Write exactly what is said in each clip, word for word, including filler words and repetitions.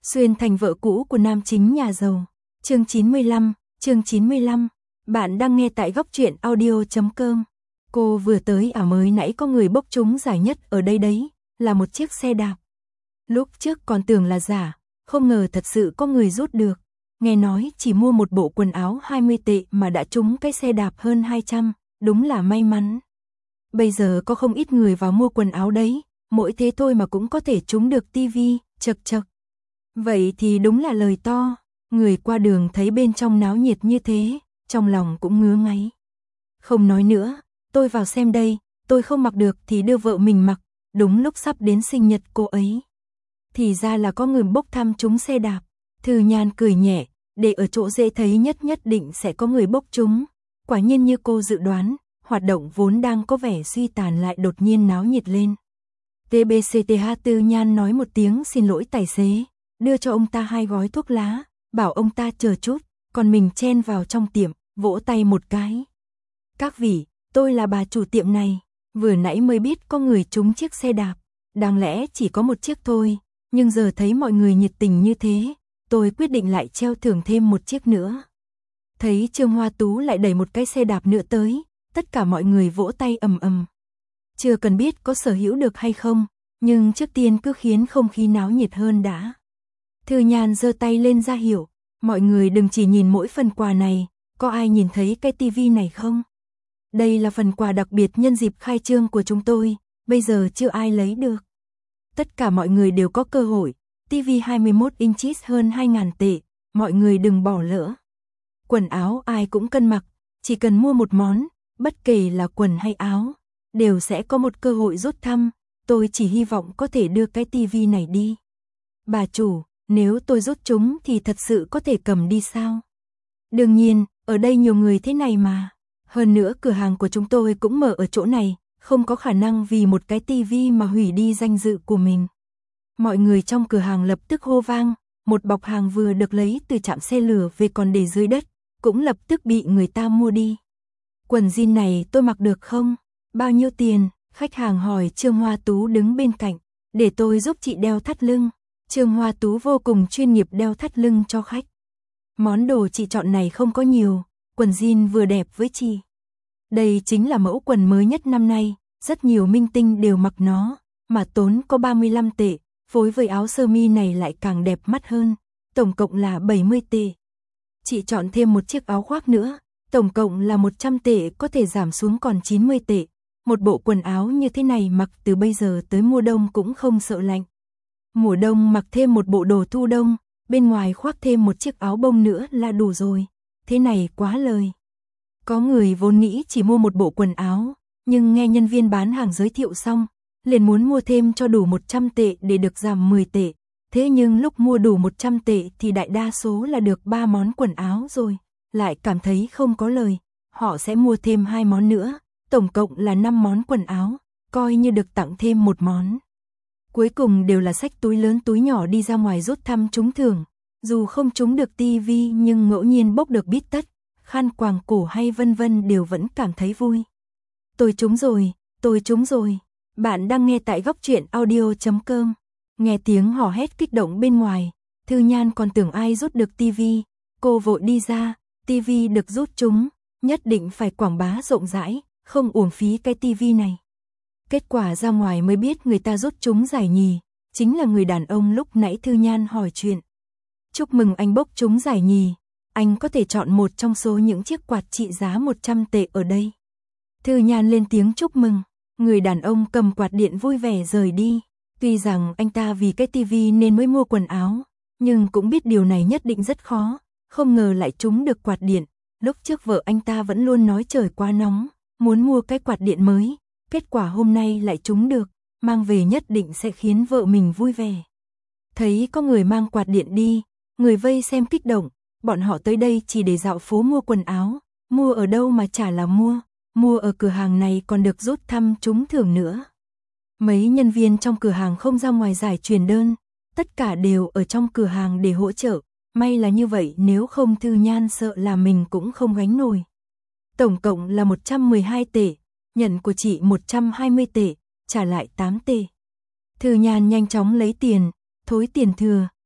Xuyên thành vợ cũ của nam chính nhà giàu. Chương chín mươi lăm, chương chín mươi lăm. Bạn đang nghe tại góc truyện audio chấm com. Cô vừa tới à mới nãy có người bốc trúng giải nhất ở đây đấy, là một chiếc xe đạp. Lúc trước còn tưởng là giả, không ngờ thật sự có người rút được. Nghe nói chỉ mua một bộ quần áo hai mươi tệ mà đã trúng cái xe đạp hơn hai trăm, đúng là may mắn. Bây giờ có không ít người vào mua quần áo đấy, mỗi thế thôi mà cũng có thể trúng được tivi, chật chật. Vậy thì đúng là lời to, người qua đường thấy bên trong náo nhiệt như thế, trong lòng cũng ngứa ngáy. Không nói nữa, tôi vào xem đây, tôi không mặc được thì đưa vợ mình mặc, đúng lúc sắp đến sinh nhật cô ấy. Thì ra là có người bốc thăm trúng xe đạp. Thư Nhan cười nhẹ, để ở chỗ dễ thấy nhất nhất định sẽ có người bốc trúng. Quả nhiên như cô dự đoán, hoạt động vốn đang có vẻ suy tàn lại đột nhiên náo nhiệt lên. tê bê xê tê hát Thư Nhan nói một tiếng xin lỗi tài xế, đưa cho ông ta hai gói thuốc lá, bảo ông ta chờ chút, còn mình chen vào trong tiệm, vỗ tay một cái. Các vị, tôi là bà chủ tiệm này, vừa nãy mới biết có người trúng chiếc xe đạp, đáng lẽ chỉ có một chiếc thôi, nhưng giờ thấy mọi người nhiệt tình như thế, tôi quyết định lại treo thưởng thêm một chiếc nữa. Thấy Trương Hoa Tú lại đẩy một cái xe đạp nữa tới, tất cả mọi người vỗ tay ầm ầm. Chưa cần biết có sở hữu được hay không, nhưng trước tiên cứ khiến không khí náo nhiệt hơn đã. Thư Nhan giơ tay lên ra hiệu, mọi người đừng chỉ nhìn mỗi phần quà này, có ai nhìn thấy cái tivi này không? Đây là phần quà đặc biệt nhân dịp khai trương của chúng tôi, bây giờ chưa ai lấy được. Tất cả mọi người đều có cơ hội, tivi hai mươi mốt inches hơn hai nghìn tệ, mọi người đừng bỏ lỡ. Quần áo ai cũng cân mặc, chỉ cần mua một món, bất kể là quần hay áo, đều sẽ có một cơ hội rút thăm, tôi chỉ hy vọng có thể đưa cái tivi này đi. Bà chủ, nếu tôi rút chúng thì thật sự có thể cầm đi sao? Đương nhiên, ở đây nhiều người thế này mà. Hơn nữa cửa hàng của chúng tôi cũng mở ở chỗ này, không có khả năng vì một cái tivi mà hủy đi danh dự của mình. Mọi người trong cửa hàng lập tức hô vang, một bọc hàng vừa được lấy từ trạm xe lửa về còn để dưới đất, cũng lập tức bị người ta mua đi. Quần jean này tôi mặc được không? Bao nhiêu tiền? Khách hàng hỏi Trương Hoa Tú đứng bên cạnh, để tôi giúp chị đeo thắt lưng. Trương Hoa Tú vô cùng chuyên nghiệp đeo thắt lưng cho khách. Món đồ chị chọn này không có nhiều, quần jean vừa đẹp với chị. Đây chính là mẫu quần mới nhất năm nay, rất nhiều minh tinh đều mặc nó, mà tốn có ba mươi lăm tệ, phối với áo sơ mi này lại càng đẹp mắt hơn, tổng cộng là bảy mươi tệ. Chị chọn thêm một chiếc áo khoác nữa, tổng cộng là một trăm tệ có thể giảm xuống còn chín mươi tệ. Một bộ quần áo như thế này mặc từ bây giờ tới mùa đông cũng không sợ lạnh. Mùa đông mặc thêm một bộ đồ thu đông, bên ngoài khoác thêm một chiếc áo bông nữa là đủ rồi. Thế này quá lời. Có người vốn nghĩ chỉ mua một bộ quần áo, nhưng nghe nhân viên bán hàng giới thiệu xong, liền muốn mua thêm cho đủ một trăm tệ để được giảm mười tệ. Thế nhưng lúc mua đủ một trăm tệ thì đại đa số là được ba món quần áo rồi, lại cảm thấy không có lời, họ sẽ mua thêm hai món nữa, tổng cộng là năm món quần áo, coi như được tặng thêm một món. Cuối cùng đều là xách túi lớn túi nhỏ đi ra ngoài rút thăm trúng thưởng, dù không trúng được tivi nhưng ngẫu nhiên bốc được bít tất, khăn quàng cổ hay vân vân đều vẫn cảm thấy vui. Tôi trúng rồi, tôi trúng rồi. Bạn đang nghe tại góc truyện audio chấm com. Nghe tiếng hò hét kích động bên ngoài, Thư Nhan còn tưởng ai rút được tivi, cô vội đi ra, tivi được rút trúng, nhất định phải quảng bá rộng rãi, không uổng phí cái tivi này. Kết quả ra ngoài mới biết người ta rút trúng giải nhì, chính là người đàn ông lúc nãy Thư Nhan hỏi chuyện. Chúc mừng anh bốc trúng giải nhì, anh có thể chọn một trong số những chiếc quạt trị giá một trăm tệ ở đây. Thư Nhan lên tiếng chúc mừng, người đàn ông cầm quạt điện vui vẻ rời đi. Tuy rằng anh ta vì cái tivi nên mới mua quần áo, nhưng cũng biết điều này nhất định rất khó, không ngờ lại trúng được quạt điện. Lúc trước vợ anh ta vẫn luôn nói trời quá nóng, muốn mua cái quạt điện mới, kết quả hôm nay lại trúng được, mang về nhất định sẽ khiến vợ mình vui vẻ. Thấy có người mang quạt điện đi, người vây xem kích động, bọn họ tới đây chỉ để dạo phố mua quần áo, mua ở đâu mà chả là mua, mua ở cửa hàng này còn được rút thăm trúng thưởng nữa. Mấy nhân viên trong cửa hàng không ra ngoài giải truyền đơn, tất cả đều ở trong cửa hàng để hỗ trợ, may là như vậy nếu không Thư Nhan sợ là mình cũng không gánh nổi. Tổng cộng là một trăm mười hai tệ, nhận của chị một trăm hai mươi tệ, trả lại tám tệ. Thư Nhan nhanh chóng lấy tiền, thối tiền thừa,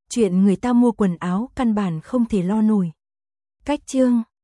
chuyện người ta mua quần áo căn bản không thể lo nổi. Cách chương